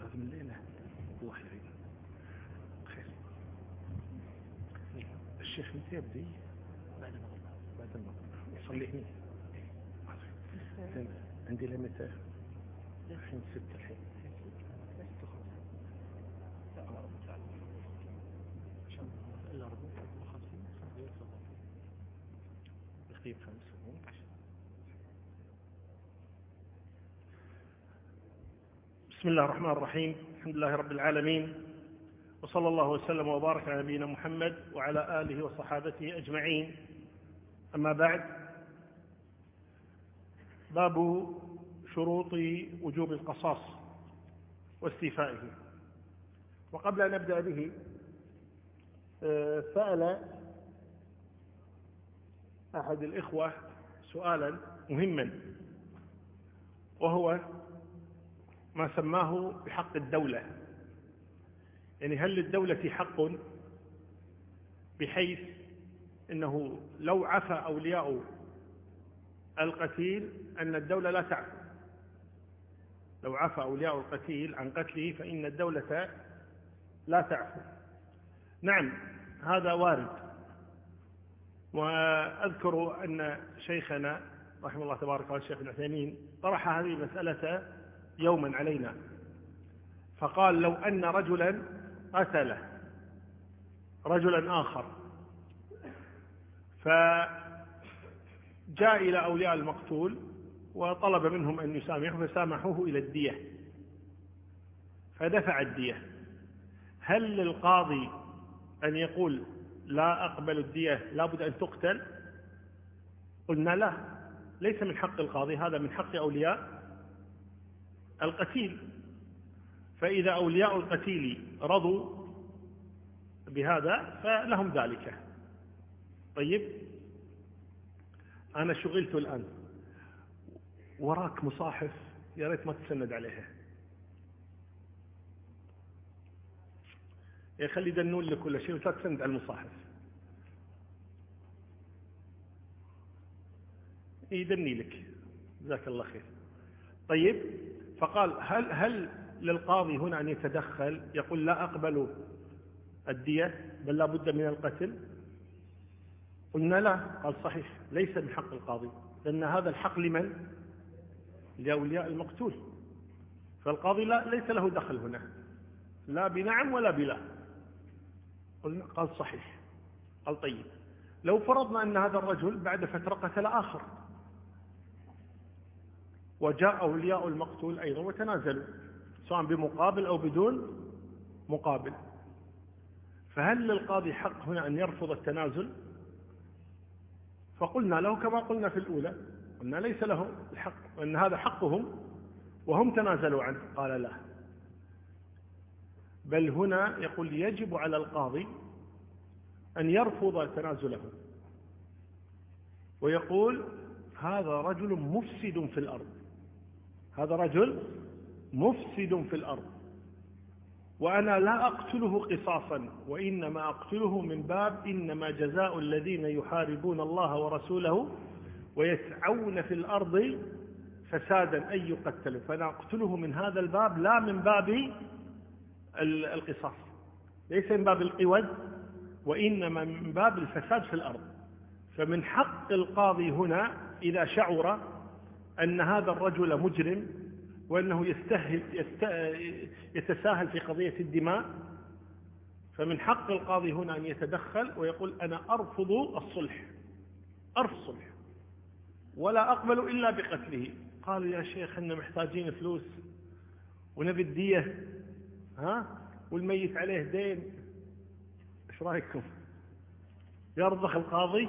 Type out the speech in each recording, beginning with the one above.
هذا من الليلة الله يعين خير. الشيخ متى يبدي؟ بعد المغرب يصلي هنا. عندي لمتى؟ الحين 6 الحين. يقيم 5. بسم الله الرحمن الرحيم. الحمد لله رب العالمين، وصلى الله وسلم وبارك على نبينا محمد وعلى آله وصحابته أجمعين. أما بعد، باب شروط وجوب القصاص واستيفائه. وقبل أن نبدأ به، سأل أحد الإخوة سؤالا مهما، وهو ما سماه بحق الدولة. يعني هل للدولة حق بحيث أنه لو عفى أولياء القتيل أن الدولة لا تعفو؟ لو عفى أولياء القتيل عن قتله فإن الدولة لا تعفو. نعم، هذا وارد. وأذكر أن شيخنا رحمه الله تبارك وتعالى الشيخ ابن عثيمين طرح هذه المسألة يوما علينا، فقال: لو أن رجلا قتل رجلا آخر فجاء إلى أولياء المقتول وطلب منهم أن يسامحوا، فسامحوه إلى الدية، فدفع الدية، هل للقاضي أن يقول لا أقبل الدية، لا بد أن تقتل؟ قلنا لا، ليس من حق القاضي، هذا من حق أولياء القتيل. فإذا أولياء القتيل رضوا بهذا فلهم ذلك. طيب، أنا شغلت الآن، وراك مصاحف، يا ريت ما تسند عليها، يا خلي دنون لك كل شيء ولا تسند على المصاحف. يدني لك، جزاك الله خير. طيب، فقال: هل للقاضي هنا أن يتدخل يقول لا أقبل الدية بل لا بد من القتل؟ قلنا لا. قال: صحيح، ليس من حق القاضي، لأن هذا الحق لمن؟ لأولياء المقتول، فالقاضي ليس له دخل هنا، لا بنعم ولا بلا. قلنا. قال: صحيح. قال: طيب، لو فرضنا أن هذا الرجل بعد فترة قتل آخر، وجاء أولياء المقتول أيضا وتنازلوا سواء بمقابل أو بدون مقابل، فهل للقاضي حق هنا أن يرفض التنازل؟ فقلنا له كما قلنا في الأولى، قلنا ليس له الحق، وأن هذا حقهم وهم تنازلوا عنه. قال: لا، بل هنا يقول يجب على القاضي أن يرفض تنازله، ويقول هذا رجل مفسد في الأرض، هذا رجل مفسد في الأرض، وأنا لا أقتله قصاصا، وإنما أقتله من باب إنما جزاء الذين يحاربون الله ورسوله ويسعون في الأرض فسادا أن يقتلوا، فأنا أقتله من هذا الباب، لا من باب القصاص، ليس من باب القود، وإنما من باب الفساد في الأرض. فمن حق القاضي هنا إذا شعر أن هذا الرجل مجرم وأنه يتساهل في قضية الدماء، فمن حق القاضي هنا أن يتدخل ويقول أنا أرفض الصلح، أرفض الصلح ولا أقبل إلا بقتله. قالوا: يا شيخ إحنا محتاجين فلوس ونبي الدية، والميت عليه دين، إيش رأيكم؟ يرضخ القاضي؟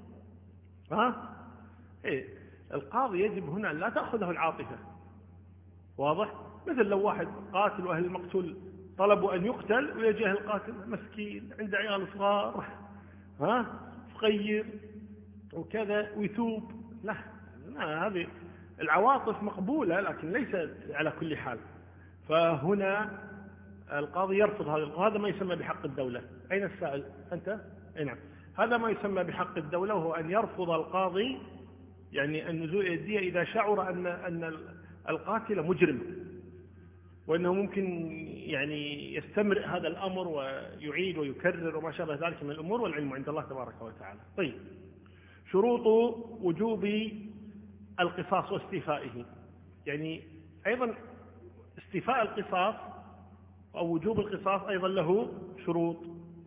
إيه، القاضي يجب هنا لا تأخذه العاطفة، واضح؟ مثل لو واحد قاتل وأهل المقتول طلبوا أن يقتل، ويجيه القاتل مسكين عنده عيال صغار، فقير وكذا، ويتوب. لا، هذه العواطف مقبولة لكن ليس على كل حال. فهنا القاضي يرفض هذا ما يسمى بحق الدولة. أين السائل؟ أنت؟ نعم، هذا ما يسمى بحق الدولة، وهو أن يرفض القاضي يعني النزول إلى الدية إذا شعر أن القاتل مجرم. وأنه ممكن يعني يستمر هذا الأمر ويعيد ويكرر وما شابه ذلك من الأمور، والعلم عند الله تبارك وتعالى. طيب، شروط وجوب القصاص واستيفائه. يعني أيضا استيفاء القصاص أو وجوب القصاص أيضا له شروط.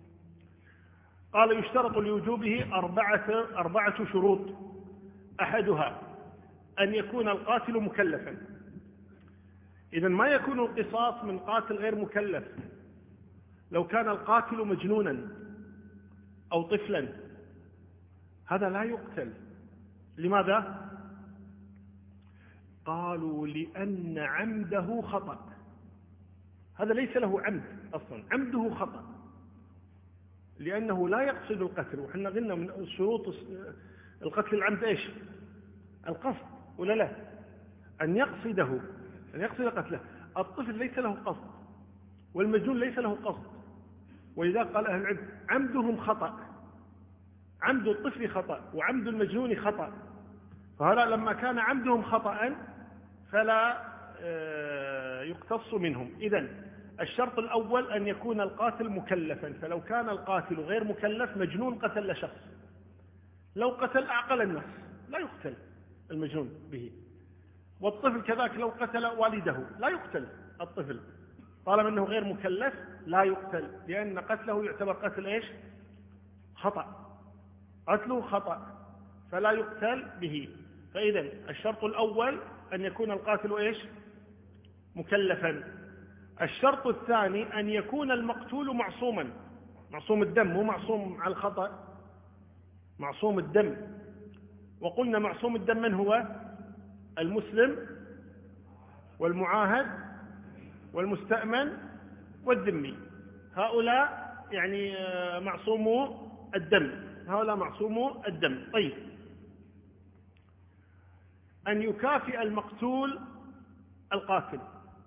قال: يشترط لوجوبه أربعة شروط. أحدها أن يكون القاتل مكلفا. إذن ما يكون القصاص من قاتل غير مكلف. لو كان القاتل مجنونا أو طفلا هذا لا يقتل. لماذا؟ قالوا: لأن عمده خطأ. هذا ليس له عمد أصلا، عمده خطأ، لأنه لا يقصد القتل. وحنا قلنا من شروط القتل العمد إيش؟ القصد، ولا لا؟ أن يقصده، أن يقصد قتله. الطفل ليس له قصد، والمجنون ليس له قصد، ولذا قال أهل العلم: عمدهم خطأ. عمد الطفل خطأ وعمد المجنون خطأ. فهذا لما كان عمدهم خطأ فلا يقتص منهم. إذن الشرط الأول أن يكون القاتل مكلفا. فلو كان القاتل غير مكلف، مجنون قتل شخص، لو قتل أعقل الناس لا يقتل المجنون به. والطفل كذلك لو قتل والده لا يقتل الطفل، طالما أنه غير مكلف لا يقتل، لأن قتله يعتبر قتل إيش؟ خطأ، قتله خطأ، فلا يقتل به. فإذا الشرط الأول أن يكون القاتل إيش؟ مكلفا. الشرط الثاني أن يكون المقتول معصوما، معصوم الدم، مو معصوم على الخطأ، معصوم الدم. وقلنا معصوم الدم من هو؟ المسلم والمعاهد والمستأمن والذمي. هؤلاء يعني معصومو الدم، هؤلاء معصومو الدم. طيب، أن يكافئ المقتول القاتل،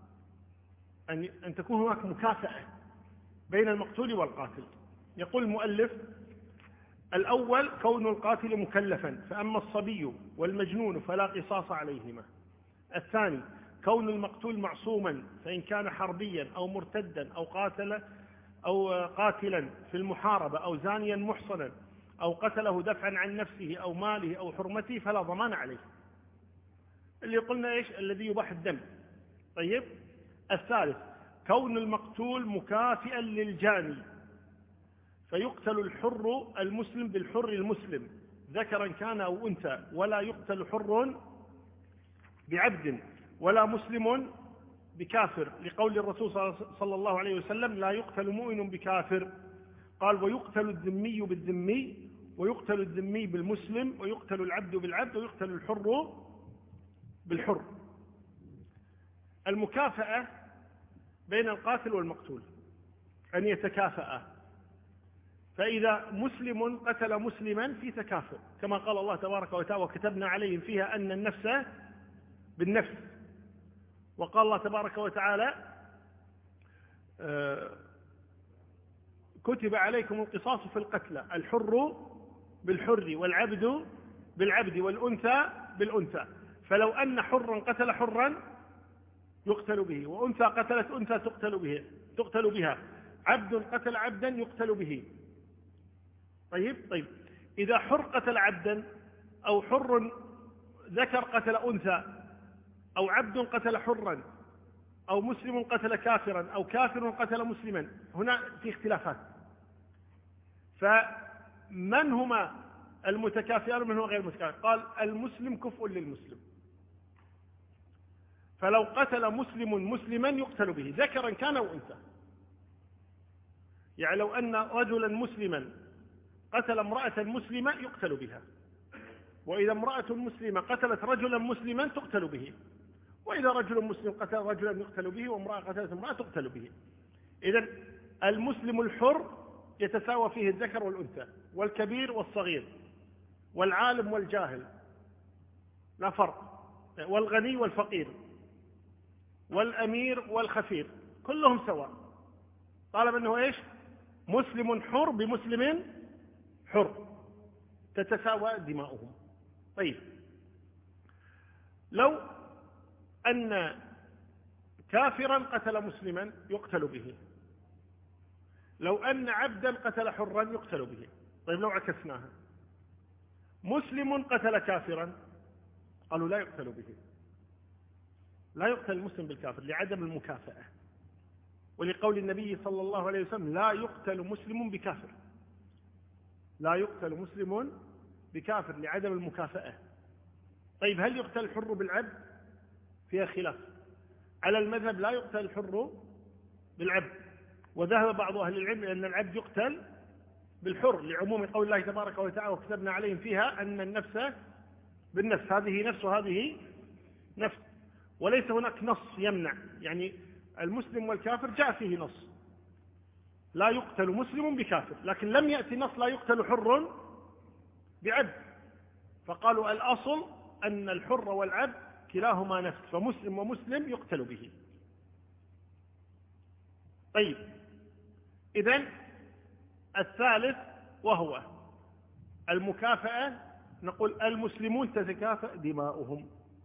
أن تكون هناك مكافأة بين المقتول والقاتل. يقول المؤلف: الأول كون القاتل مكلفا، فأما الصبي والمجنون فلا قصاص عليهما. الثاني كون المقتول معصوما، فإن كان حربيا أو مرتدا أو قاتلا في المحاربة أو زانيا محصنا أو قتله دفعا عن نفسه أو ماله أو حرمته فلا ضمان عليه. اللي قلنا إيش؟ الذي يباح الدم. طيب، الثالث كون المقتول مكافئا للجاني، فيقتل الحر المسلم بالحر المسلم ذكرا كان أو أنثى، ولا يقتل حر بعبد ولا مسلم بكافر، لقول الرسول صلى الله عليه وسلم: لا يقتل مؤمن بكافر. قال: ويقتل الذمي بالذمي، ويقتل الذمي بالمسلم، ويقتل العبد بالعبد، ويقتل الحر بالحر. المكافأة بين القاتل والمقتول أن يتكافأ. فإذا مسلم قتل مسلما في تكافؤ، كما قال الله تبارك وتعالى: وكتبنا عليهم فيها أن النفس بالنفس. وقال الله تبارك وتعالى: كتب عليكم القصاص في القتلى، الحر بالحر والعبد بالعبد والأنثى بالأنثى. فلو أن حرا قتل حرا يقتل به، وأنثى قتلت أنثى تقتل بها، عبد قتل عبدا يقتل به. طيب، إذا حر قتل عبدا، أو حر ذكر قتل أنثى، أو عبد قتل حرا، أو مسلم قتل كافرا، أو كافر قتل مسلما، هنا في اختلافات. فمن هما المتكافئان ومن هو غير المتكافئ؟ قال: المسلم كفء للمسلم. فلو قتل مسلم مسلما يقتل به ذكرا كان أو أنثى. يعني لو أن رجلا مسلما قتل امرأة مسلمة يقتل بها، وإذا امرأة مسلمة قتلت رجلا مسلما تقتل به، وإذا رجل مسلم قتل رجلا يقتل به، وامرأة قتلت امرأة تقتل به. إذن المسلم الحر يتساوى فيه الذكر والأنثى، والكبير والصغير، والعالم والجاهل لا فرق، والغني والفقير، والأمير والخفير، كلهم سواء، طالما أنه إيش؟ مسلم حر بمسلم حر، تتساوى دماؤهم. طيب، لو أن كافرا قتل مسلما يقتل به، لو أن عبدا قتل حرا يقتل به. طيب لو عكسناها، مسلم قتل كافرا، قالوا لا يقتل به، لا يقتل المسلم بالكافر لعدم المكافأة، ولقول النبي صلى الله عليه وسلم لا يقتل مسلم بكافر، لا يقتل مسلم بكافر لعدم المكافأة. طيب هل يقتل الحر بالعبد؟ فيها خلاف. على المذهب لا يقتل الحر بالعبد، وذهب بعض أهل العلم أن العبد يقتل بالحر لعموم قول الله تبارك وتعالى وكتبنا عليهم فيها أن النفس بالنفس، هذه نفس وهذه نفس، وليس هناك نص يمنع، يعني المسلم والكافر جاء فيه نص لا يقتل مسلم بكافر، لكن لم يأتي نص لا يقتل حر بعبد، فقالوا الأصل أن الحر والعبد كلاهما نفس، فمسلم ومسلم يقتل به. طيب إذن الثالث وهو المكافأة، نقول المسلمون تتكافأ دماؤهم،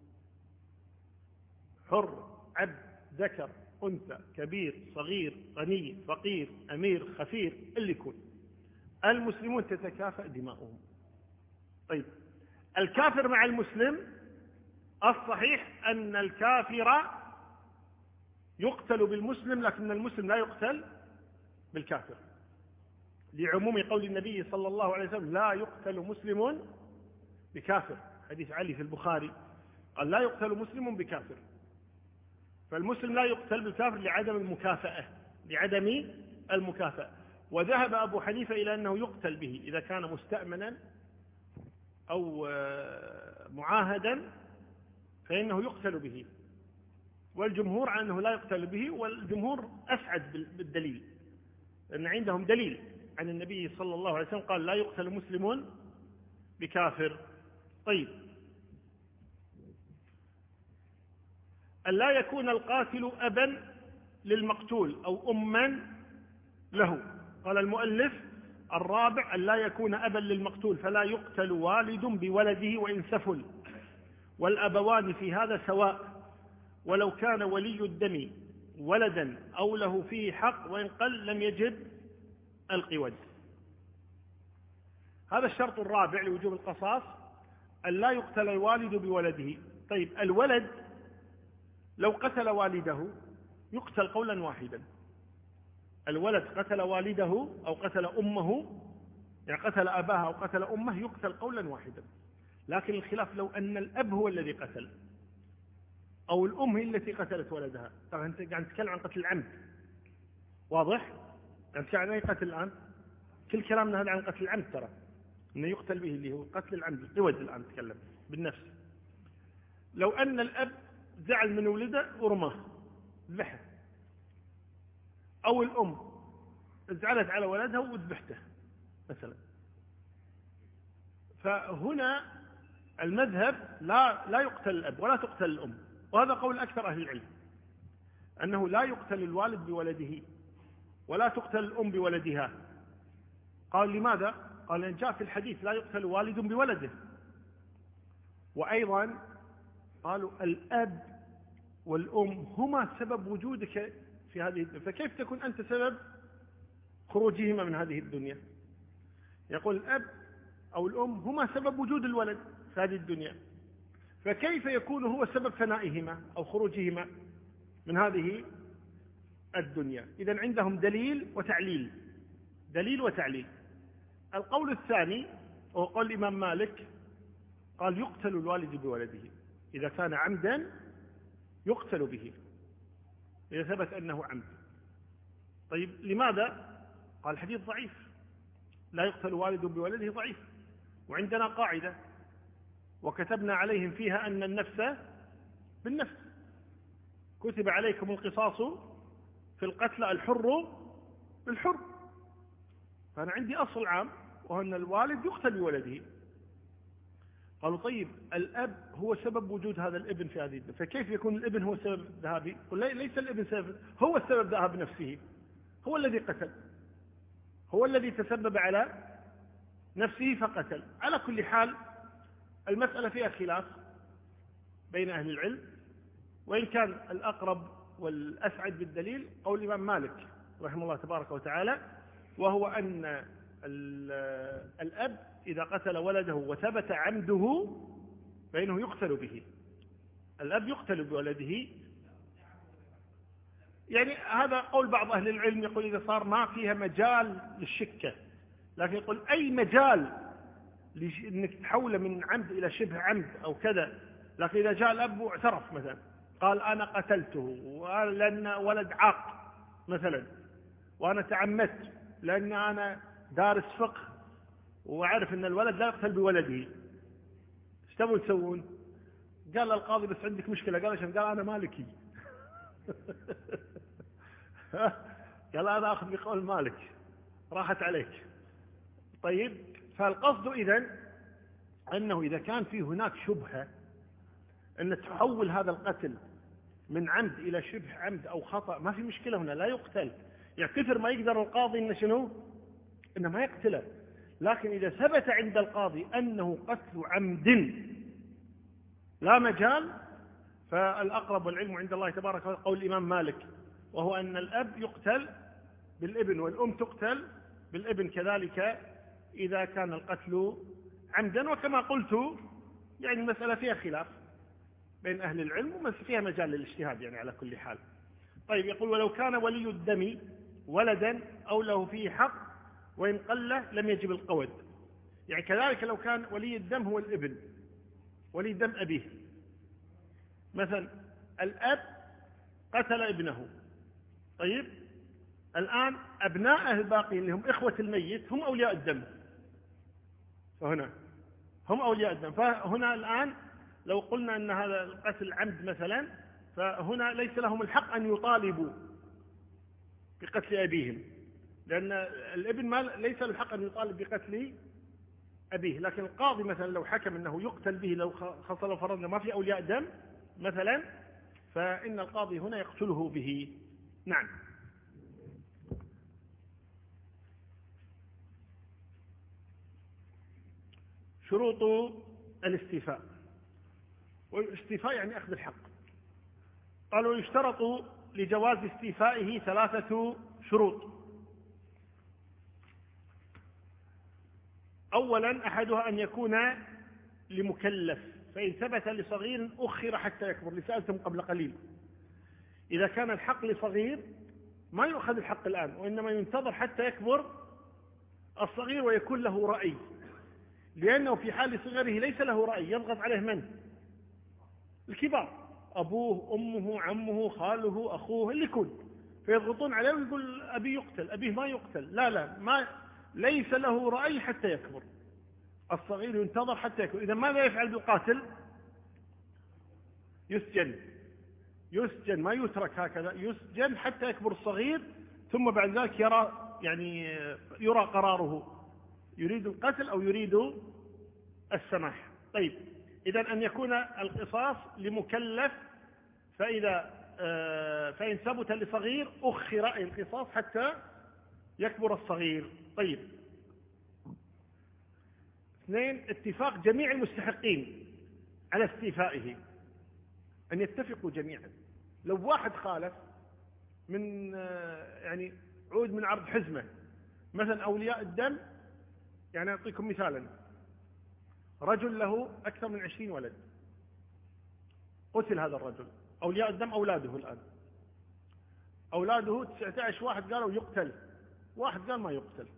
حر عبد ذكر أنثى كبير صغير غني فقير أمير خفير اللي يكون، المسلمون تتكافأ دماؤهم. طيب الكافر مع المسلم، الصحيح أن الكافر يقتل بالمسلم لكن المسلم لا يقتل بالكافر، لعموم قول النبي صلى الله عليه وسلم لا يقتل مسلم بكافر، حديث علي في البخاري قال لا يقتل مسلم بكافر، فالمسلم لا يقتل بالكافر لعدم المكافأة، لعدم المكافأة. وذهب أبو حنيفة إلى أنه يقتل به إذا كان مستأمنا أو معاهدا فإنه يقتل به، والجمهور على أنه لا يقتل به، والجمهور أسعد بالدليل، لأن عندهم دليل عن النبي صلى الله عليه وسلم قال لا يقتل مسلم بكافر. طيب أن لا يكون القاتل أبا للمقتول أو أما له، قال المؤلف الرابع أن لا يكون أبا للمقتول، فلا يقتل والد بولده وإن سفل، والأبوان في هذا سواء، ولو كان ولي الدم ولدا أو له فيه حق وإن قل لم يجب القود. هذا الشرط الرابع لوجوب القصاص، أن لا يقتل الوالد بولده. طيب الولد لو قتل والده يقتل قولا واحدا، الولد قتل والده أو قتل أمه، يعني قتل أباها أو قتل أمه يقتل قولا واحدا، لكن الخلاف لو أن الأب هو الذي قتل أو الأم هي التي قتلت ولدها. طبعا أنت قاعد تتكلم عن قتل العمد، واضح؟ قاعد تتكلم عن أي قتل الآن؟ كل كلامنا هذا عن قتل العمد، ترى أنه يقتل به اللي هو قتل العمد القود، الآن نتكلم بالنفس. لو أن الأب زعل من ولده ورماه ذبحه، أو الأم زعلت على ولدها وذبحته مثلا، فهنا المذهب لا يقتل الأب ولا تقتل الأم، وهذا قول أكثر أهل العلم أنه لا يقتل الوالد بولده ولا تقتل الأم بولدها. قال لماذا؟ قال إن جاء في الحديث لا يقتل والد بولده، وأيضا قالوا الأب والأم هما سبب وجودك في هذه الدنيا، فكيف تكون أنت سبب خروجهما من هذه الدنيا؟ يقول الأب أو الأم هما سبب وجود الولد في هذه الدنيا، فكيف يكون هو سبب فنائهما أو خروجهما من هذه الدنيا؟ إذن عندهم دليل وتعليل، دليل وتعليل. القول الثاني هو قول الإمام مالك، قال يقتل الوالد بولده، إذا كان عمدا يقتل به إذا ثبت أنه عمد. طيب لماذا؟ قال الحديث ضعيف، لا يقتل والد بولده ضعيف، وعندنا قاعدة وكتبنا عليهم فيها أن النفس بالنفس، كتب عليكم القصاص في القتلى الحر بالحر، فأنا عندي أصل عام وهو أن الوالد يقتل بولده. قالوا طيب الأب هو سبب وجود هذا الابن في هذه الدنيا، فكيف يكون الابن هو سبب ذهابه؟ قل ليس الابن سبب، هو السبب ذهاب نفسه، هو الذي قتل، هو الذي تسبب على نفسه فقتل. على كل حال المسألة فيها خلاف بين أهل العلم، وإن كان الأقرب والأسعد بالدليل قول الإمام مالك رحمه الله تبارك وتعالى، وهو أن الأب إذا قتل ولده وثبت عمده فإنه يقتل به. الأب يقتل بولده. يعني هذا قول بعض أهل العلم، يقول إذا صار ما فيها مجال للشكة، لكن يقول أي مجال أنك تحوله من عمد إلى شبه عمد أو كذا. لكن إذا جاء الأب واعترف مثلا قال أنا قتلته لأن ولد عاق مثلا، وأنا تعمدت لأن أنا دارس فقه وأعرف أن الولد لا يقتل بولده، ايش تبون تسوون؟ قال القاضي بس عندك مشكلة. قال عشان قال أنا مالكي. قال أنا أخذ بقول مالك، راحت عليك. طيب، فالقصد إذن أنه إذا كان في هناك شبهة أن تحول هذا القتل من عمد إلى شبه عمد أو خطأ، ما في مشكلة هنا، لا يقتل. يعني كثر ما يقدر القاضي إنه شنو؟ إنه ما يقتله. لكن إذا ثبت عند القاضي أنه قتل عمد لا مجال، فالأقرب والعلم عند الله تبارك وتعالى قول الإمام مالك، وهو أن الأب يقتل بالابن والأم تقتل بالابن كذلك إذا كان القتل عمدا. وكما قلت يعني المسألة فيها خلاف بين أهل العلم وفيها مجال للاجتهاد يعني على كل حال. طيب، يقول ولو كان ولي الدم ولدا أو له فيه حق وإن قل لم يجب القود. يعني كذلك لو كان ولي الدم هو الابن، ولي الدم أبيه مثلا، الأب قتل ابنه. طيب، الآن أبناءه الباقين اللي هم إخوة الميت هم أولياء الدم، فهنا هم أولياء الدم. فهنا الآن لو قلنا أن هذا القتل عمد مثلا، فهنا ليس لهم الحق أن يطالبوا بقتل أبيهم، لأن الابن ليس له الحق أن يطالب بقتل أبيه. لكن القاضي مثلا لو حكم أنه يقتل به، لو خاصة فرضنا ما في أولياء دم مثلا، فإن القاضي هنا يقتله به. نعم. شروط الاستيفاء. والاستيفاء يعني أخذ الحق. قالوا يشترط لجواز استيفائه 3 شروط. أولا أحدها أن يكون لمكلف، فإن ثبت لصغير أخر حتى يكبر، لسألتم قبل قليل. إذا كان الحق لصغير ما يؤخذ الحق الآن، وإنما ينتظر حتى يكبر الصغير ويكون له رأي، لأنه في حال صغره ليس له رأي. يضغط عليه من؟ الكبار، أبوه أمه عمه خاله أخوه اللي يكون، فيضغطون عليه ويقول أبي يقتل، أبيه ما يقتل. لا ما ليس له رأي حتى يكبر. الصغير ينتظر حتى يكبر. إذا ماذا يفعل بالقاتل؟ يسجن، ما يترك هكذا، يسجن حتى يكبر الصغير، ثم بعد ذلك يرى قراره، يريد القتل أو يريد السماح. طيب، إذن أن يكون القصاص لمكلف، فإن ثبت لصغير أخر القصاص حتى يكبر الصغير. طيب، 2 اتفاق جميع المستحقين على استيفائه، أن يتفقوا جميعا. لو واحد خالف من يعني عود من عرض حزمة مثلا، أولياء الدم، يعني أعطيكم مثالا، رجل له أكثر من 20 ولد، قتل هذا الرجل، أولياء الدم أولاده الآن، أولاده 19 واحد قالوا يقتل، واحد قال ما يقتل،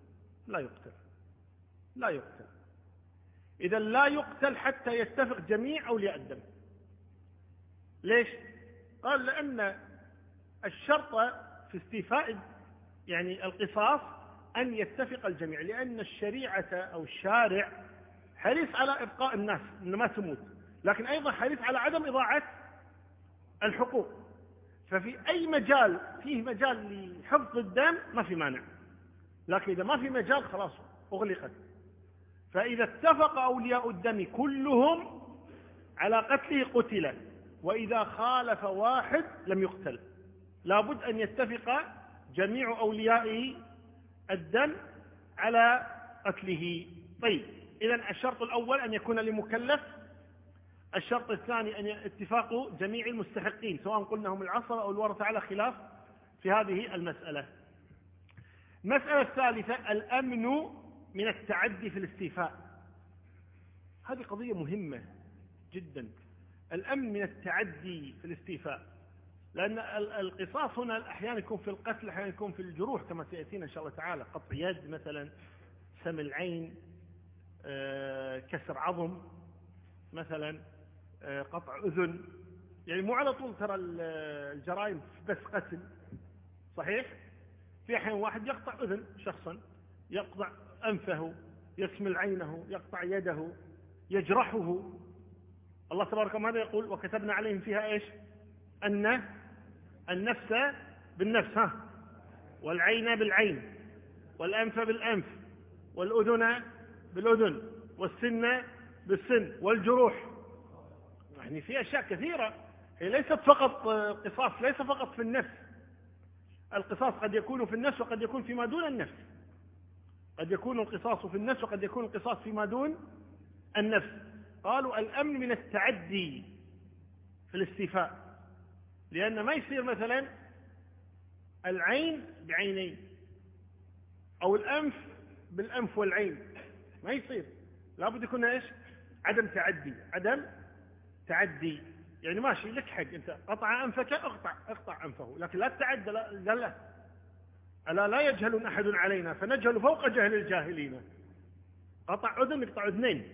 لا يقتل. إذا لا يقتل حتى يتفق جميع أولياء الدم. ليش؟ قال لأن الشرط في استيفاء يعني القصاص أن يتفق الجميع، لأن الشريعة أو الشارع حريص على إبقاء الناس إن ما تموت، لكن أيضا حريص على عدم إضاعة الحقوق. ففي أي مجال فيه مجال لحفظ الدم ما في مانع، لكن إذا ما في مجال خلاص أغلقت. فإذا اتفق أولياء الدم كلهم على قتله قتل، وإذا خالف واحد لم يقتل. لابد أن يتفق جميع أولياء الدم على قتله. طيب، إذن الشرط الأول أن يكون لمكلف. الشرط الثاني أن اتفاق جميع المستحقين سواء قلنا هم العصبة أو الورثة على خلاف في هذه المسألة. المسألة الثالثة الأمن من التعدي في الاستيفاء. هذه قضية مهمة جدا، الأمن من التعدي في الاستيفاء، لأن القصاص هنا أحيانا يكون في القتل، أحيانا يكون في الجروح كما سيأتينا إن شاء الله تعالى، قطع يد مثلا، سم العين، كسر عظم مثلا، قطع أذن. يعني مو على طول ترى الجرائم بس قتل، صحيح؟ في أحيان واحد يقطع أذن شخصا، يقطع أنفه، يسمل عينه، يقطع يده، يجرحه. الله تبارك وتعالى يقول وكتبنا عليهم فيها إيش؟ أن النفس بالنفس والعين بالعين والأنف بالأنف والأذن بالأذن والسن بالسن والجروح. يعني في أشياء كثيرة، هي ليست فقط قصاص، ليس فقط في النفس. القصاص قد يكون في النفس وقد يكون فيما دون النفس، قد يكون القصاص في النفس وقد يكون القصاص فيما دون النفس. قالوا الأمن من التعدي في الاستيفاء، لأن ما يصير مثلا العين بعينين أو الأنف بالأنف والعين، ما يصير، لابد يكون إيش؟ عدم تعدي، عدم تعدي. يعني ماشي لك حق، أنت قطع أنفك اقطع أنفه، لكن لا تتعدى. لا ألا لا يجهل أحد علينا فنجهل فوق جهل الجاهلين. قطع أذن نقطع أذنين،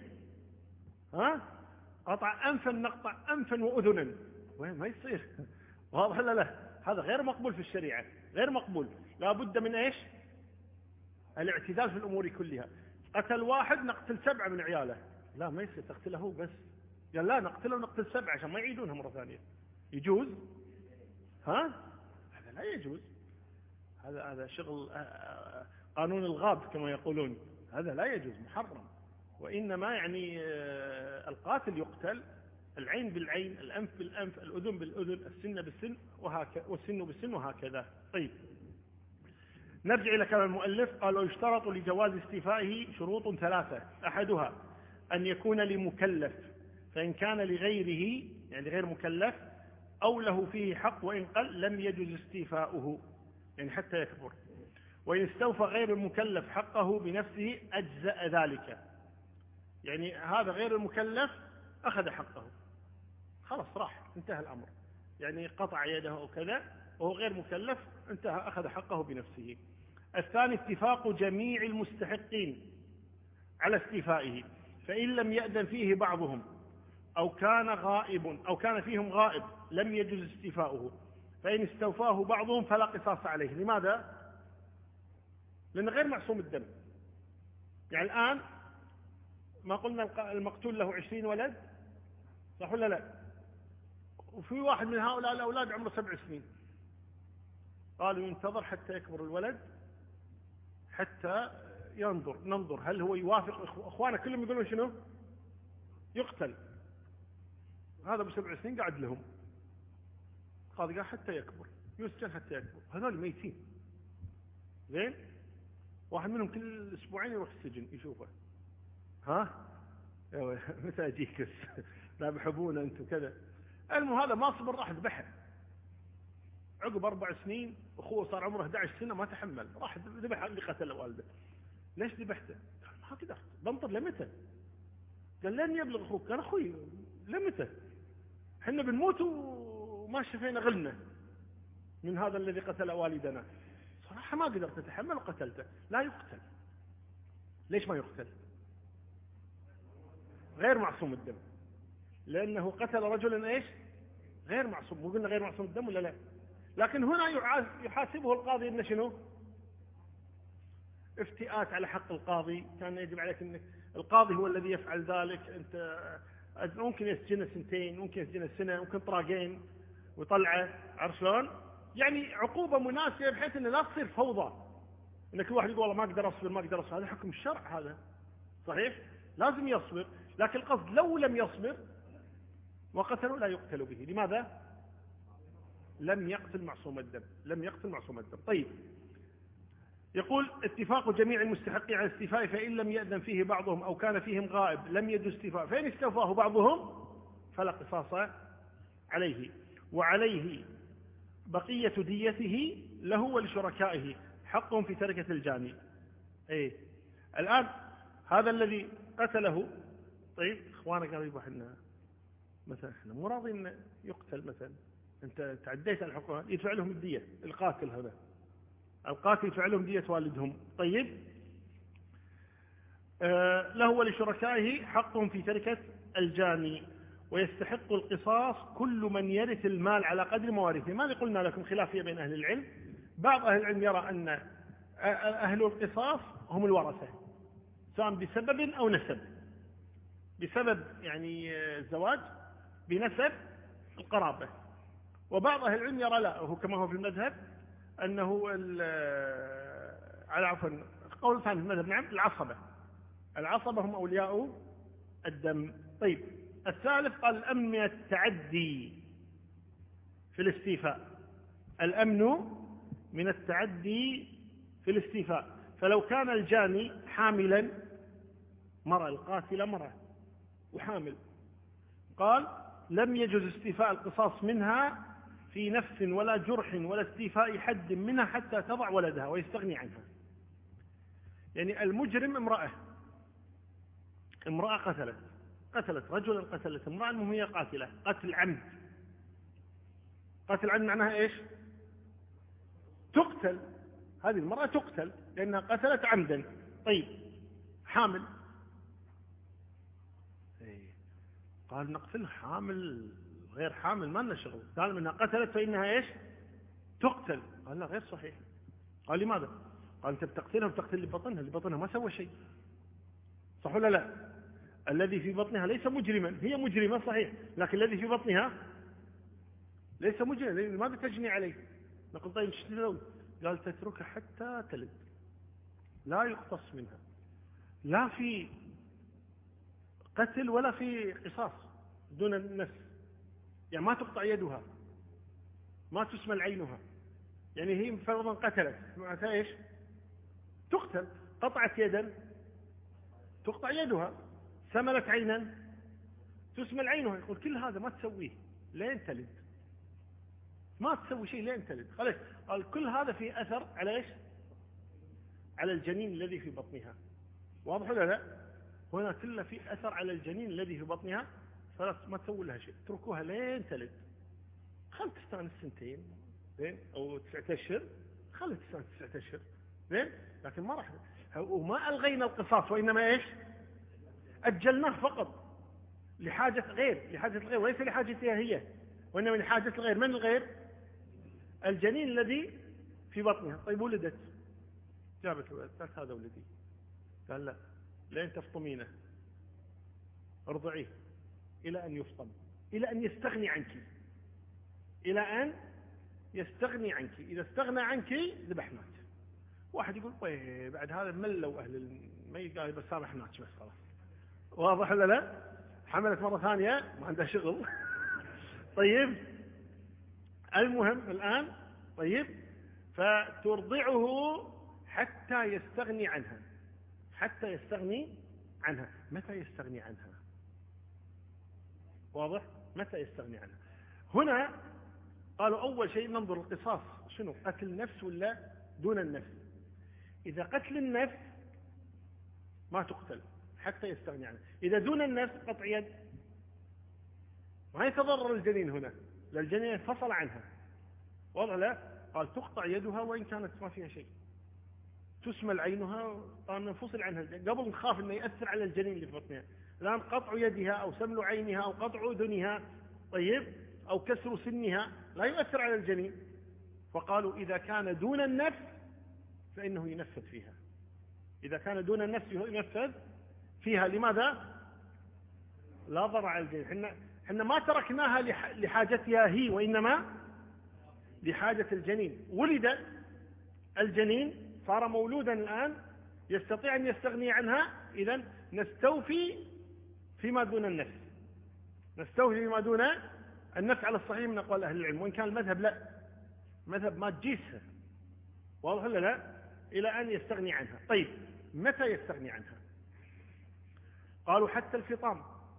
قطع أنفا نقطع أنفا وأذنا، وين ما يصير. واضح لا هذا غير مقبول في الشريعة، غير مقبول. لا بد من إيش؟ الاعتدال في الأمور كلها. قتل واحد نقتل 7 من عياله، لا ما يصير تقتله بس، قال لا نقتله ونقتل 7 عشان ما يعيدونها مرة ثانية. يجوز؟ هذا لا يجوز، هذا شغل قانون الغاب كما يقولون، هذا لا يجوز، محرم. وإنما يعني القاتل يقتل، العين بالعين، الأنف بالأنف، الأذن بالأذن، السن بالسن، والسن بالسن، وهكذا. طيب نرجع إلى كلام المؤلف. قال ويشترط لجواز استيفائه شروط 3، أحدها أن يكون لمكلف، فإن كان لغيره يعني غير مكلف أو له فيه حق وإن قل لم يجوز استيفاؤه، يعني حتى يكبر. وإن استوفى غير المكلف حقه بنفسه أجزأ ذلك، يعني هذا غير المكلف أخذ حقه، خلاص راح انتهى الأمر. يعني قطع يده أو كذا وهو غير مكلف، انتهى، أخذ حقه بنفسه. الثاني اتفاق جميع المستحقين على استيفائه، فإن لم يأذن فيه بعضهم أو كان غائب أو كان فيهم غائب لم يجوز استيفاؤه، فإن استوفاه بعضهم فلا قصاص عليه. لماذا؟ لأنه غير معصوم الدم. يعني الآن ما قلنا المقتول له 20 ولد، صح ولا لا؟ وفي واحد من هؤلاء الأولاد عمره 7 سنين، قالوا ينتظر حتى يكبر الولد حتى ننظر هل هو يوافق. أخوانه كلهم يقولون شنو؟ يقتل. هذا ب7 سنين قاعد لهم، قال حتى يكبر، يسجن حتى يكبر. هذول ميتين، زين؟ واحد منهم كل أسبوعين يروح السجن يشوفه، متى أجيك لا بحبونا أنتم كذا. المهم هذا ما صبر، راح ذبحه. عقب 4 سنين أخوه صار عمره 11 سنة ما تحمل، راح ذبح اللي قتل والده. ليش ذبحته؟ ما قدرت، بنطر لمتى؟ قال لن يبلغ أخوك. قال أخوي لمتى؟ حنا بنموت وما شفينا غلنا من هذا الذي قتل والدنا. صراحة ما قدرت أتحمل وقتلته. لا يقتل. ليش ما يقتل؟ غير معصوم الدم، لأنه قتل رجلا إيش؟ غير معصوم. وقلنا غير معصوم الدم ولا لا؟ لكن هنا يحاسبه القاضي إنه شنو؟ افتئات على حق القاضي. كان يجب عليك أن القاضي هو الذي يفعل ذلك. أنت ممكن يسجن 2 ممكن يسجن سنة، ممكن طراقين ويطلعه. عرف شلون؟ يعني عقوبة مناسبة بحيث أنه لا تصير فوضى، إن كل واحد يقول والله ما أقدر أصبر ما أقدر أصبر. هذا حكم الشرع، هذا صحيح، لازم يصبر. لكن القصد لو لم يصبر وقتلوا لا يقتل به. لماذا؟ لم يقتل معصوم الدم، لم يقتل معصوم الدم. طيب يقول اتفاق جميع المستحقين على الاستيفاء، فإن لم يأذن فيه بعضهم أو كان فيهم غائب لم يجوز استيفاء، فإن استوفاه بعضهم فلا قصاص عليه، وعليه بقية ديته له ولشركائه حق في تركة الجاني. الآن هذا الذي قتله، طيب إخوانك قالوا يبقى احنا مثلا احنا مو راضين يقتل مثلا، أنت تعديت على الحقوق، يدفع لهم الدية، القاتل هذا القاتل يدفع لهم دية والدهم. طيب له ولشركائه حق في تركة الجاني، ويستحق القصاص كل من يرث المال على قدر موارثه. ما قلنا لكم خلافية بين أهل العلم، بعض أهل العلم يرى أن أهل القصاص هم الورثة سواء بسبب أو نسب، بسبب يعني الزواج، بنسب القرابة. وبعض أهل العلم يرى لا، وهو كما هو في المذهب أنه على عفوا قول ثاني في المذهب، نعم، العصبة هم أولياء الدم. طيب الثالث قال الأمن من التعدي في الاستيفاء، الأمن من التعدي في الاستيفاء. فلو كان الجاني حاملا، مرأة القاتلة مرأة وحامل، قال لم يجوز استيفاء القصاص منها في نفس ولا جرح ولا استيفاء حد منها حتى تضع ولدها ويستغني عنها. يعني المجرم امرأة قتلت رجلا، قتلت امرأة، المهم هي قاتلة قتل عمد. قتل عمد معناها ايش؟ تقتل، هذه المرأة تقتل لأنها قتلت عمدا. طيب حامل، قال نقتل حامل، غير حامل ما لنا شغل، قال منها قتلت فإنها ايش؟ تقتل. قال لا غير صحيح. قال لماذا؟ قال انت بتقتلها وبتقتل اللي بطنها، اللي بطنها ما سوى شيء، صح ولا لا؟ الذي في بطنها ليس مجرما، هي مجرمة صحيح، لكن الذي في بطنها ليس مجرما، لماذا تجني عليه؟ نقول طيب ايش تسوي؟ قال تتركها حتى تلد، لا يقتص منها، لا في قتل ولا في قصاص دون النفس، يعني ما تقطع يدها، ما تسمل عينها، يعني هي فرضا قتلت معناتها ايش؟ تقتل. قطعت يدا تقطع يدها، سملت عينا تسمل عينها. يقول كل هذا ما تسويه لين تلد، ما تسوي شيء لين تلد، خلاص. قال كل هذا فيه أثر على ايش؟ على الجنين الذي في بطنها، واضح ولا لا؟ هنا كله فيه أثر على الجنين الذي في بطنها، خلاص ما تسوي لها شيء، اتركوها لين تلد. خل تستانس سنتين زين او 9 اشهر، خلي تستانس 9 اشهر زين، لكن ما راح، وما الغينا القصاص، وانما ايش؟ اجلناه فقط لحاجه الغير وليس لحاجتها هي، وانما لحاجه الغير. من الغير؟ الجنين الذي في بطنها. طيب ولدت، جابت الولد، قالت هذا ولدي، قال لا لين تفطمينه، ارضعيه الى ان يفطم، الى ان يستغني عنك، الى ان يستغني عنك. إذا استغنى عنك ذبحناك. واحد يقول طيب بعد هذا ملوا أهل الميت، قال بس سامحناك بس خلاص، واضح ولا لا؟ حملت مرة ثانية ما عندها شغل. طيب المهم الآن، طيب فترضعه حتى يستغني عنها، حتى يستغني عنها. متى يستغني عنها؟ واضح؟ متى يستغني عنها؟ هنا قالوا أول شيء ننظر القصاص شنو، قتل النفس ولا دون النفس؟ إذا قتل النفس ما تقتل حتى يستغني عنها، إذا دون النفس قطع يد ما يتضرر الجنين هنا، لأن الجنين انفصل عنها، واضح لا؟ قال تقطع يدها وإن كانت ما فيها شيء، تسمل عينها، قال ننفصل عنها قبل نخاف أنه يأثر على الجنين اللي في بطنها. الآن قطع يدها أو سمل عينها أو قطع أذنها، طيب، أو كسر سنها لا يؤثر على الجنين. فقالوا إذا كان دون النفس فإنه ينفذ فيها، إذا كان دون النفس ينفذ فيها. لماذا؟ لا ضرر على الجنين، حنا ما تركناها لحاجتها هي، وإنما لحاجة الجنين. ولد الجنين، صار مولودا الآن، يستطيع أن يستغني عنها. إذن نستوفي فيما دون النفس، نستوفي فيما دون النفس على الصحيح من أقوال أهل العلم، وإن كان المذهب لا، مذهب ما تجيسها، واضح ولا لا؟ إلى أن يستغني عنها. طيب متى يستغني عنها؟ قالوا حتى الفطام،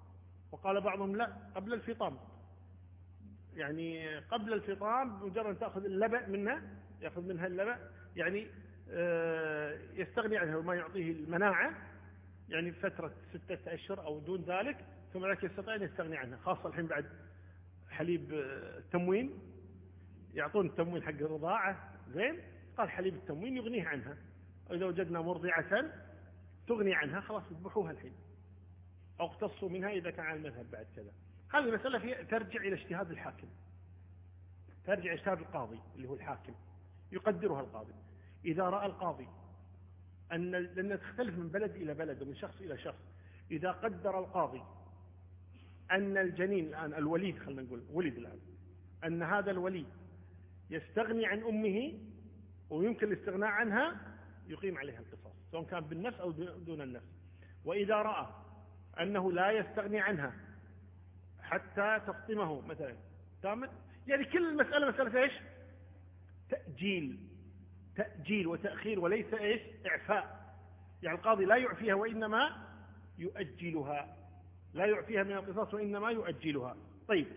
وقال بعضهم لا، قبل الفطام، يعني قبل الفطام بمجرد أن تأخذ اللبأ منها، يأخذ منها اللبأ، يعني يستغني عنها وما يعطيه المناعة، يعني فترة 6 أشهر أو دون ذلك، ثم ذلك يستطيع أن يستغني عنها. خاصة الحين بعد حليب التموين، يعطون التموين حق الرضاعة، زين، قال حليب التموين يغنيه عنها، إذا وجدنا مرضعة تغني عنها خلاص اذبحوها الحين، أو اقتصوا منها إذا كان على المذهب بعد كذا. هذه المسألة ترجع إلى اجتهاد الحاكم، ترجع إلى اجتهاد القاضي اللي هو الحاكم، يقدرها القاضي. إذا رأى القاضي لأن تختلف من بلد إلى بلد ومن شخص إلى شخص، إذا قدر القاضي أن الجنين الآن الوليد، خلينا نقول ولد الآن، أن هذا الوليد يستغني عن أمه ويمكن الاستغناء عنها، يقيم عليها القصاص سواء كان بالنفس أو دون النفس. وإذا رأى أنه لا يستغني عنها حتى تفطمه مثلا، يعني كل المسألة مسألة إيش؟ تأجيل وتأخير، وليس إيش؟ إعفاء. يعني القاضي لا يعفيها وإنما يؤجلها، لا يعفيها من القصاص وإنما يؤجلها. طيب،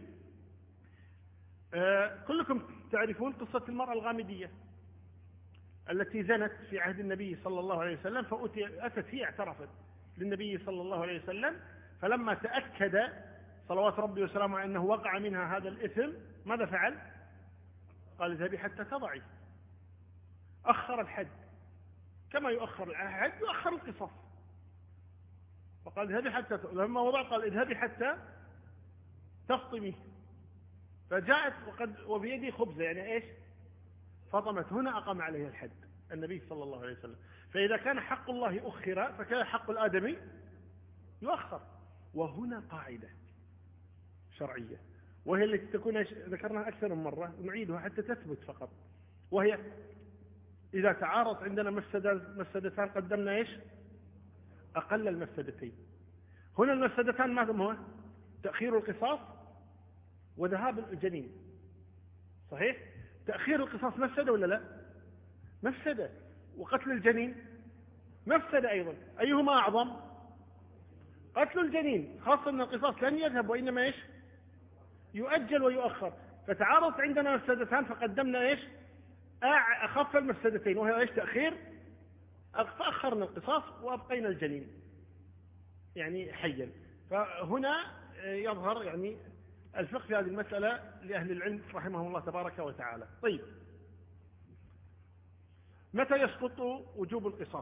كلكم تعرفون قصة المرأة الغامدية التي زنت في عهد النبي صلى الله عليه وسلم، فأتت هي اعترفت للنبي صلى الله عليه وسلم، فلما تأكد صلوات ربي وسلامه أنه وقع منها هذا الإثم، ماذا فعل؟ قال اذهبي حتى تضعي. أخر الحد، كما يؤخر الحد يؤخر القصاص، فقال اذهبي حتى لما وضع قال اذهبي حتى تفطمي. فجاءت وبيدي خبزة، يعني إيش؟ فطمت، هنا أقام عليها الحد النبي صلى الله عليه وسلم. فإذا كان حق الله أخر فكان حق الآدمي يؤخر. وهنا قاعدة شرعية، وهي التي تكون ذكرناها أكثر من مرة ونعيدها حتى تثبت فقط، وهي إذا تعارض عندنا مفسدتان قدمنا إيش؟ أقل المفسدتين. هنا المفسدتان ماذا هو؟ تأخير القصاص وذهاب الجنين، صحيح؟ تأخير القصاص مفسدة ولا لا؟ مفسدة. وقتل الجنين مفسدة أيضا. أيهما أعظم؟ قتل الجنين، خاصة أن القصاص لن يذهب وإنما إيش؟ يؤجل ويؤخر. فتعارض عندنا مفسدتان فقدمنا إيش؟ أخف المفسدتين، وهي إيش؟ تأخير. فأخرنا القصاص وأبقينا الجنين يعني حيا. فهنا يظهر يعني الفقه في هذه المسألة لأهل العلم رحمهم الله تبارك وتعالى. طيب، متى يسقط وجوب القصاص؟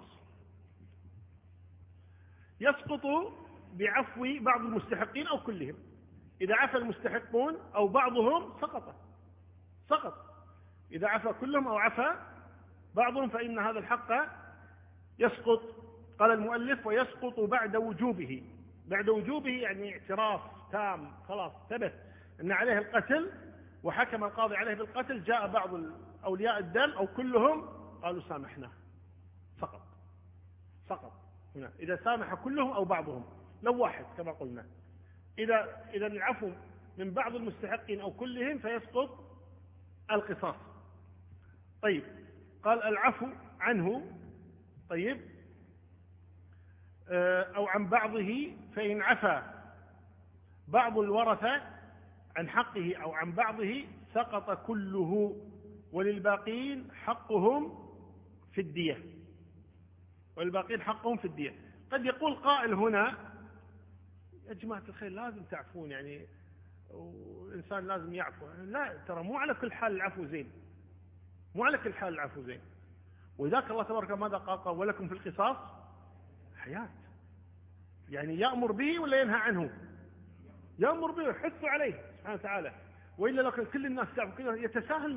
يسقط بعفو بعض المستحقين أو كلهم. إذا عفى المستحقون أو بعضهم سقط. إذا عفى كلهم أو عفى بعضهم فإن هذا الحق يسقط. قال المؤلف ويسقط بعد وجوبه. بعد وجوبه يعني اعتراف تام، خلاص ثبت أن عليه القتل وحكم القاضي عليه بالقتل، جاء بعض أولياء الدم أو كلهم قالوا سامحناه، سقط هنا. إذا سامح كلهم أو بعضهم، لو واحد كما قلنا، إذا العفو من بعض المستحقين أو كلهم فيسقط القصاص. طيب، قال العفو عنه، طيب، أو عن بعضه، فإن عفى بعض الورثة عن حقه أو عن بعضه سقط كله، وللباقين حقهم في الدية. قد يقول قائل هنا يا جماعة الخير لازم تعفون، يعني والإنسان لازم يعفو. لا، ترى مو على كل حال العفو زين، وذاك الله تبارك ماذا قال؟ ولكم في القصاص حياة. يعني يأمر به ولا ينهى عنه؟ يأمر به ويحث عليه سبحانه وتعالى. وإلا لو كان كل الناس تعفو كذا يتساهل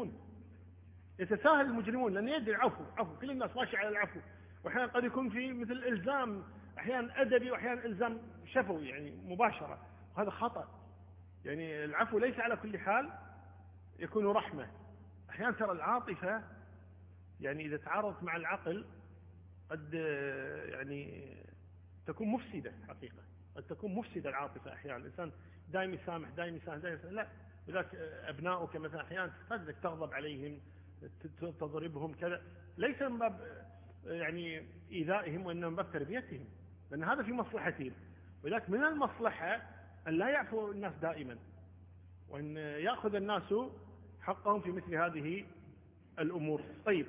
المجرمون، لأن يدري عفو كل الناس ماشي على العفو. وأحيانا قد يكون في مثل إلزام أحيانا أدبي وأحيانا إلزام شفوي يعني مباشرة، وهذا خطأ. يعني العفو ليس على كل حال يكون رحمة. أحيانا ترى العاطفة يعني إذا تعارضت مع العقل قد يعني تكون مفسدة حقيقة، قد تكون مفسدة العاطفة. أحيانا الإنسان دائما يسامح لا، وذاك أبناؤك مثلا أحيانا تحتاج أنك تغضب عليهم، تضربهم كذا، ليس من باب يعني إيذائهم وإنما من باب تربيتهم، لأن هذا في مصلحتهم. ولذلك من المصلحة أن لا يعفو الناس دائما، وأن يأخذ الناس حقهم في مثل هذه الأمور. طيب،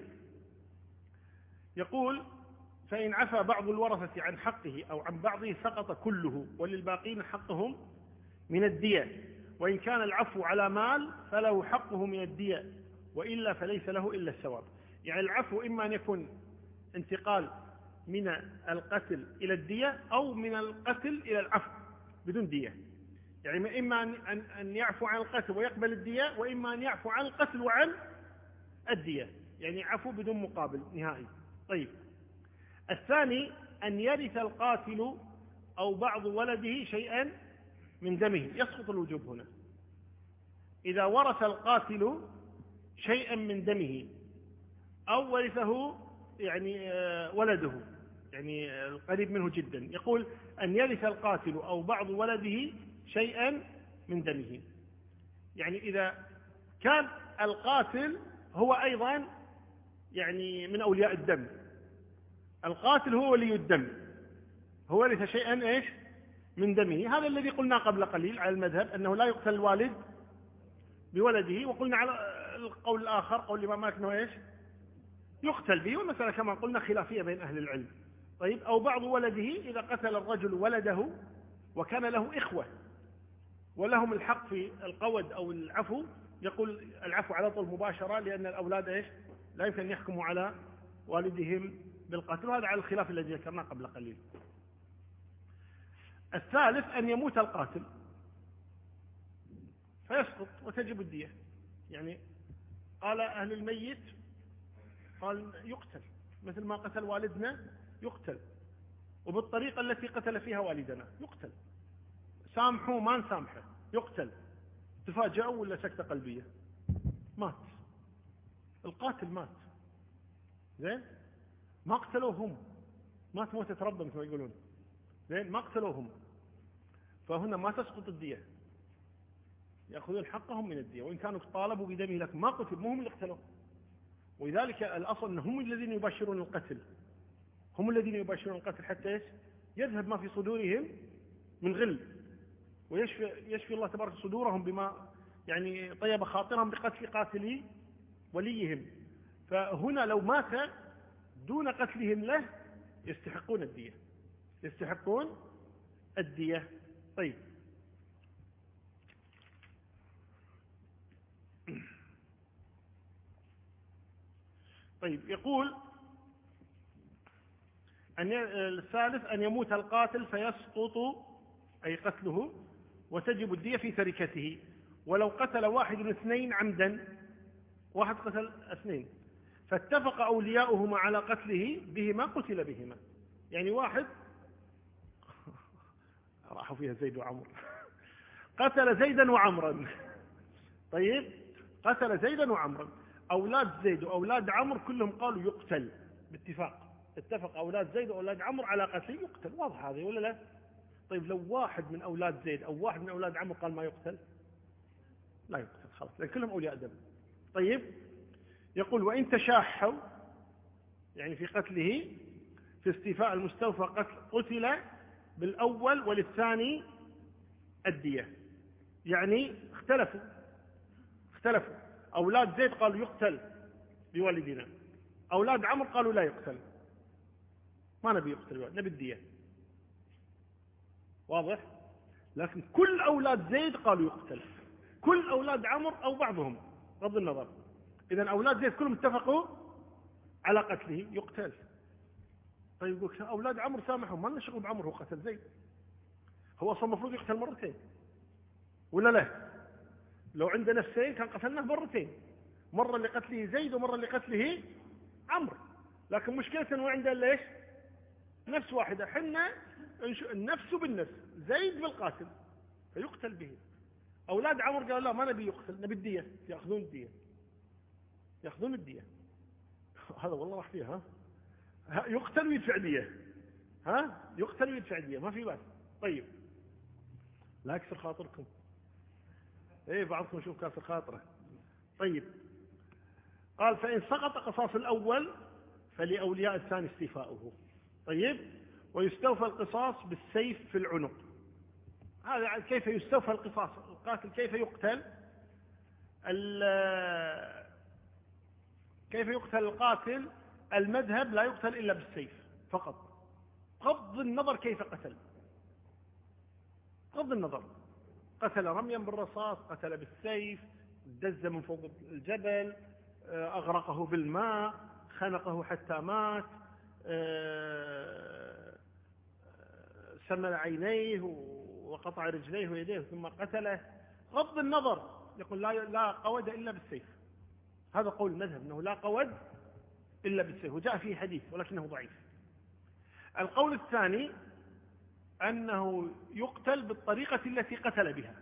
يقول: فإن عفى بعض الورثة عن حقه أو عن بعضه سقط كله، وللباقين حقهم من الدية، وإن كان العفو على مال فله حقه من الدية، وإلا فليس له إلا الثواب. يعني العفو إما أن يكون انتقال من القتل إلى الدية، أو من القتل إلى العفو بدون دية. يعني إما أن يعفو عن القتل ويقبل الدية، وإما أن يعفو عن القتل وعن الدية، يعني عفو بدون مقابل نهائي. طيب، الثاني أن يرث القاتل أو بعض ولده شيئا من دمه، يسقط الوجوب هنا. إذا ورث القاتل شيئا من دمه أو ورثه يعني ولده، يعني القريب منه جدا، يقول أن يرث القاتل أو بعض ولده شيئا من دمه. يعني إذا كان القاتل هو أيضا يعني من أولياء الدم، القاتل هو ولي الدم، هو ورث شيئا إيش من دمه. هذا الذي قلنا قبل قليل على المذهب أنه لا يقتل الوالد بولده، وقلنا على القول الآخر قول الإمام مالك أنه إيش يقتل به، والمسألة كما قلنا خلافية بين أهل العلم. طيب، أو بعض ولده، إذا قتل الرجل ولده وكان له إخوة ولهم الحق في القود أو العفو، يقول العفو على طول مباشرة، لأن الأولاد إيش لا يمكن أن يحكموا على والدهم بالقتل، وهذا على الخلاف الذي ذكرناه قبل قليل. الثالث أن يموت القاتل فيسقط وتجب الدية. يعني قال أهل الميت قال يقتل مثل ما قتل والدنا يقتل، وبالطريقة التي قتل فيها والدنا يقتل، سامحوا ما نسامحه يقتل، تفاجئوا ولا سكتة قلبية، مات القاتل، مات زين، ما قتلوهم، مات موتة ربه مثل ما يقولون، زين، ما قتلوهم، فهنا ما تسقط الدية، يأخذون حقهم من الدية، وإن كانوا طالبوا بدمه لكن ما قتل، مو هم اللي قتلوه. ولذلك الأصل أن هم الذين يباشرون القتل، هم الذين يباشرون القتل حتى يذهب ما في صدورهم من غل، ويشفي الله تبارك صدورهم بما يعني طيب خاطرهم بقتل قاتلي وليهم. فهنا لو مات دون قتلهم له يستحقون الدية، يستحقون الدية. طيب، يقول الثالث أن يموت القاتل فيسقط أي قتله وتجب الدية في تركته. ولو قتل واحد من اثنين عمدا، واحد قتل اثنين فاتفق أولياؤهما على قتله بهما قتل بهما. يعني واحد راحوا فيها زيد وعمر قتل زيدا وعمرا، طيب، قتل زيدا وعمرا، أولاد زيد وأولاد عمر كلهم قالوا يقتل باتفاق، اتفق أولاد زيد وأولاد عمر على قتله يقتل، واضح هذا ولا لا؟ طيب، لو واحد من أولاد زيد أو واحد من أولاد عمر قال ما يقتل، لا يقتل خلاص، لأن كلهم أولياء دم. طيب، يقول وإن تشاحوا يعني في قتله في استيفاء المستوفى قتل بالأول وللثاني الدية. يعني اختلفوا، أولاد زيد قالوا يقتل بوالدنا، أولاد عمر قالوا لا يقتل، ما نبي يقتل، نبي الدية، واضح؟ لكن كل أولاد زيد قالوا يقتل، كل أولاد عمر أو بعضهم بغض النظر. إذن أولاد زيد كلهم اتفقوا على قتله يقتل. طيب، يقول أولاد عمر سامحوا، ما لنا شغل بعمر، هو قتل زيد، هو أصلا المفروض يقتل مرتين ولا لا؟ لو عنده نفسين كان قتلناه مرتين، مرة لقتله زيد ومرة لقتله عمرو، لكن مشكلة أنه عنده ليش نفس واحدة، حنا النفس بالنفس، زيد بالقاتل فيقتل به. أولاد عمر قالوا لا ما نبي يقتل، نبي الدية، يأخذون الدية هذا والله راح فيها، يقتل ويدفع دية، يقتل ويدفع دية، ما في بس. طيب، لا يكسر خاطركم، بعضكم يشوف كاسر خاطره. طيب، قال فإن سقط قصاص الأول فلأولياء الثاني استيفاؤه. طيب، ويستوفى القصاص بالسيف في العنق، هذا كيف يستوفى القصاص، القاتل كيف يقتل، كيف يقتل القاتل. المذهب لا يقتل إلا بالسيف فقط، بغض النظر كيف قتل، بغض النظر، قتل رميا بالرصاص، قتل بالسيف، دز من فوق الجبل، أغرقه بالماء، خنقه حتى مات، سمل عينيه وقطع رجليه ويديه ثم قتله، بغض النظر يقول لا قود إلا بالسيف. هذا قول المذهب أنه لا قود إلا بالسيف، وجاء فيه حديث ولكنه ضعيف. القول الثاني أنه يقتل بالطريقة التي قتل بها،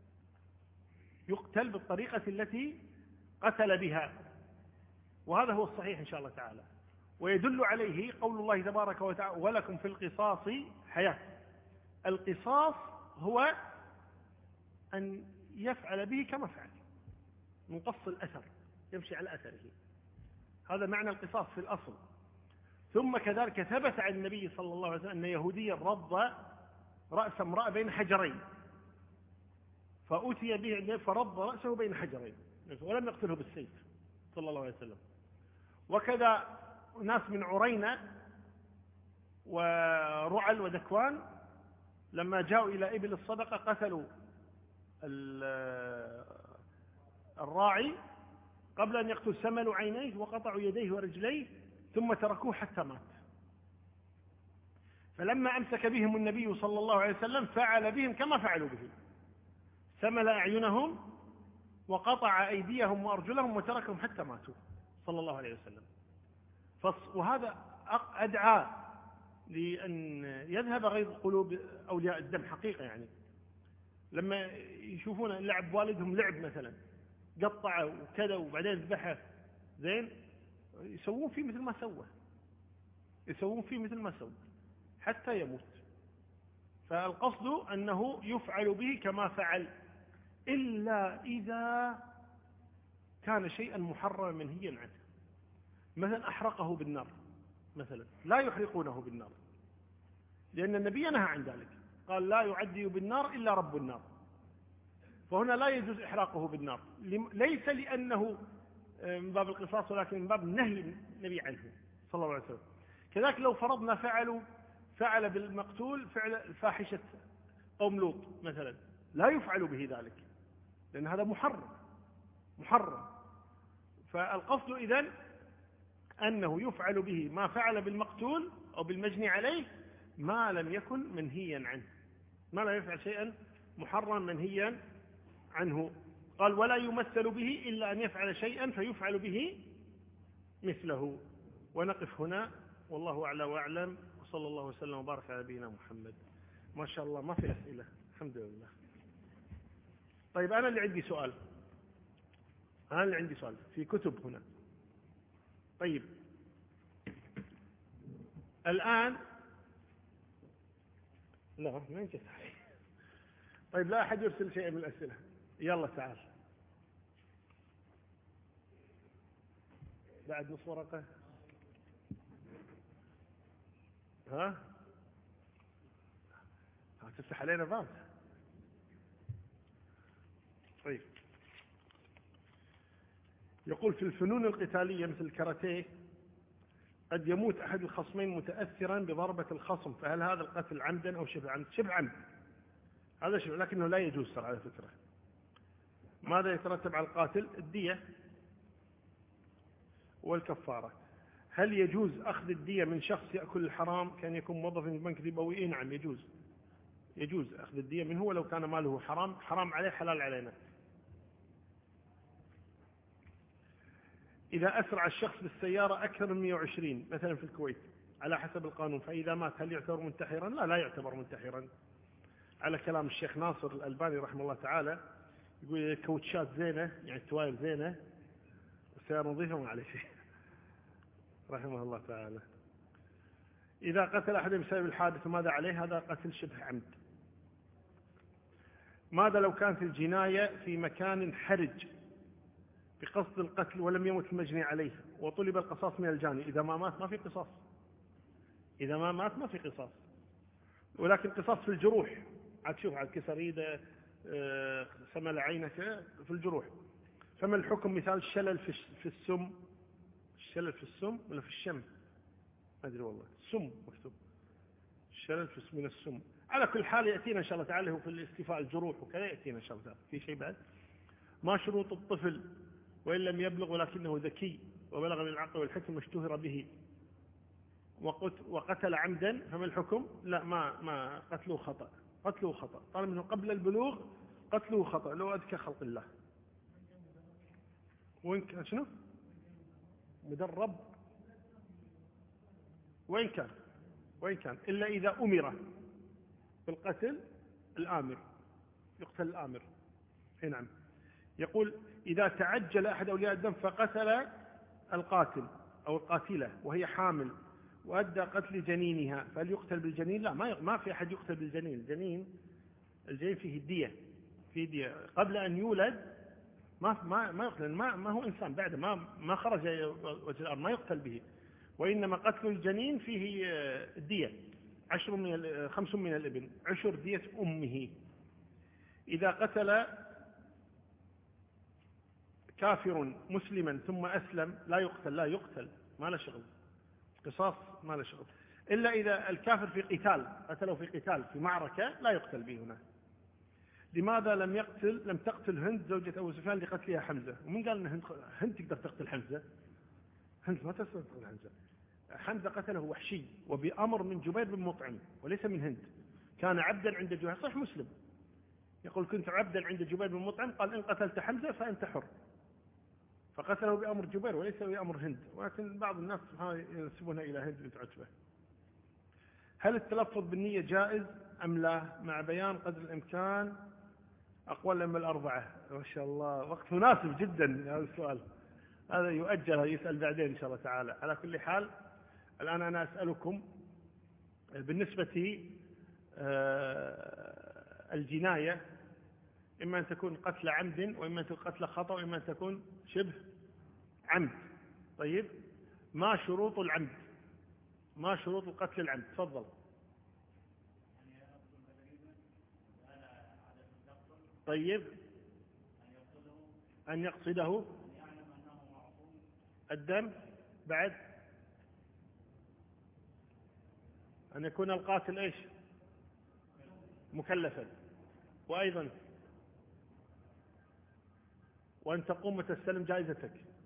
يقتل بالطريقة التي قتل بها، وهذا هو الصحيح إن شاء الله تعالى. ويدل عليه قول الله تبارك وتعالى: ولكم في القصاص حياة. القصاص هو أن يفعل به كما فعل، مقص الأثر، يمشي على أثره، هذا معنى القصاص في الأصل. ثم كذلك ثبت عن النبي صلى الله عليه وسلم أن يهوديا رض رأس امرأة بين حجرين، فأتي به فرض رأسه بين حجرين ولم يقتله بالسيف صلى الله عليه وسلم. وكذا ناس من عرينة ورعل وذكوان لما جاءوا إلى إبل الصدقة قتلوا الراعي قبل أن يقتل، سملوا عينيه وقطعوا يديه ورجليه ثم تركوه حتى مات. فلما أمسك بهم النبي صلى الله عليه وسلم فعل بهم كما فعلوا به، سمل أعينهم وقطع أيديهم وأرجلهم وتركهم حتى ماتوا صلى الله عليه وسلم. وهذا أدعى لأن يذهب غيظ قلوب أولياء الدم حقيقة. يعني لما يشوفون لعب والدهم لعب مثلا قطعه وكذا وبعدين ذبحه زين، يسوون فيه مثل ما سوى، يسوون فيه مثل ما سوى حتى يموت. فالقصد أنه يفعل به كما فعل، إلا إذا كان شيئا محرما منهيا عنه، مثلا أحرقه بالنار مثلا، لا يحرقونه بالنار لأن النبي نهى عن ذلك، قال: لا يعدي بالنار إلا رب النار. فهنا لا يجوز إحراقه بالنار، ليس لأنه من باب القصاص ولكن من باب نهي النبي عنه صلى الله عليه وسلم. كذلك لو فرضنا فعل بالمقتول فعل فاحشة قوم لوط مثلا، لا يفعل به ذلك لأن هذا محرم. فالقصد إذن أنه يفعل به ما فعل بالمقتول أو بالمجني عليه ما لم يكن منهيا عنه، ما لا يفعل شيئا محرما منهيا عنه. قال: ولا يمثل به إلا أن يفعل شيئا فيفعل به مثله. ونقف هنا، والله أعلى وأعلم، وصلى الله وسلم وبارك على نبينا محمد. ما شاء الله ما في أسئلة، الحمد لله. طيب أنا اللي عندي سؤال، في كتب هنا. طيب الآن لا ما ينجح. طيب لا أحد يرسل شيء من الأسئلة، يلا تعال بعد نص ورقة. تفتح علينا باب. طيب يقول: في الفنون القتالية مثل الكاراتيه قد يموت أحد الخصمين متأثرا بضربة الخصم، فهل هذا القتل عمدا أو شبه عمد؟ شبه عمد، هذا شبه، لكنه لا يجوز ترى على فكرة. ماذا يترتب على القاتل؟ الدية والكفارة. هل يجوز أخذ الدية من شخص يأكل الحرام كان يكون موظفا في بنك ربوي؟ نعم يجوز أخذ الدية منه ولو كان ماله حرام عليه حلال علينا. إذا أسرع الشخص بالسيارة أكثر من 120 مثلا في الكويت على حسب القانون، فإذا مات هل يعتبر منتحرا؟ لا يعتبر منتحرا على كلام الشيخ ناصر الألباني رحمه الله تعالى، يقول: الكوتشات زينة، يعني التواير زينة، السيارة نظيفة ما عليه شيء رحمه الله تعالى. إذا قتل أحد بسبب الحادث ماذا عليه؟ هذا قتل شبه عمد. ماذا لو كانت الجناية في مكان حرج بقصد القتل ولم يمت المجني عليه وطلب القصاص من الجاني؟ إذا ما مات ما في قصاص، ولكن قصاص في الجروح عاد شوف، عاد كسر ايده، سمل عينه في الجروح. فما الحكم؟ مثال الشلل في السم، الشلل في السم ولا في الشم؟ ما ادري والله، السم مكتوب، الشلل من السم. على كل حال ياتينا ان شاء الله تعالى، هو في الاستيفاء الجروح وكذا ياتينا ان شاء الله تعالى. في شيء بعد؟ ما شروط الطفل وان لم يبلغ ولكنه ذكي وبلغ من العقل والحكم واشتهر به وقتل عمدا، فما الحكم؟ لا، ما قتله خطأ، قتله خطأ طالما انه قبل البلوغ، قتله خطأ لو أذكى خلق الله. وإن كان شنو؟ مدرب، وإن كان إلا إذا أمر بالقتل الآمر، يقتل الآمر. نعم. يقول إذا تعجل أحد أولياء الدم فقتل القاتل أو القاتلة وهي حامل وأدى قتل جنينها، فهل يقتل بالجنين؟ لا، ما في أحد يقتل بالجنين. الجنين فيه الدية، فيه دية قبل أن يولد، ما يقتل، ما هو إنسان بعد ما خرج وجه الأرض، ما يقتل به. وإنما قتل الجنين فيه الدية، 5 من الابن، 10 دية أمه. إذا قتل كافر مسلما ثم أسلم لا يقتل، ما له شغل، قصاص ما له شغل. إلا إذا الكافر في قتال، قتله في قتال في معركة، لا يقتل به هنا. لماذا لم تقتل هند زوجة أبو سفيان لقتلها حمزة؟ ومن قال أن هند تقدر تقتل حمزة؟ هند ما تقدر تقتل حمزة. حمزة قتله وحشي وبأمر من جبير بن مطعم وليس من هند. كان عبدا عند جبير، صح مسلم يقول كنت عبدا عند جبير بن مطعم، قال إن قتلت حمزة فأنت حر، فقتله بأمر جبير وليس بأمر هند. ولكن بعض الناس ينسبونها إلى هند بنت عتبة. هل التلفظ بالنية جائز أم لا، مع بيان قدر الإمكان أقوال الأئمة الأربعة؟ ما شاء الله، وقت مناسب جدا هذا السؤال، هذا يؤجل يسأل بعدين إن شاء الله تعالى. على كل حال الآن أنا أسألكم بالنسبة الجناية، إما أن تكون قتل عمد، وإما أن تكون قتل خطأ، وإما أن تكون شبه عمد. طيب، ما شروط العمد؟ ما شروط القتل العمد؟ تفضل. طيب، أن يقصده الدم، بعد أن يكون القاتل إيش؟ مكلفا، وأيضا وأن تقوم وتستلم جائزتك.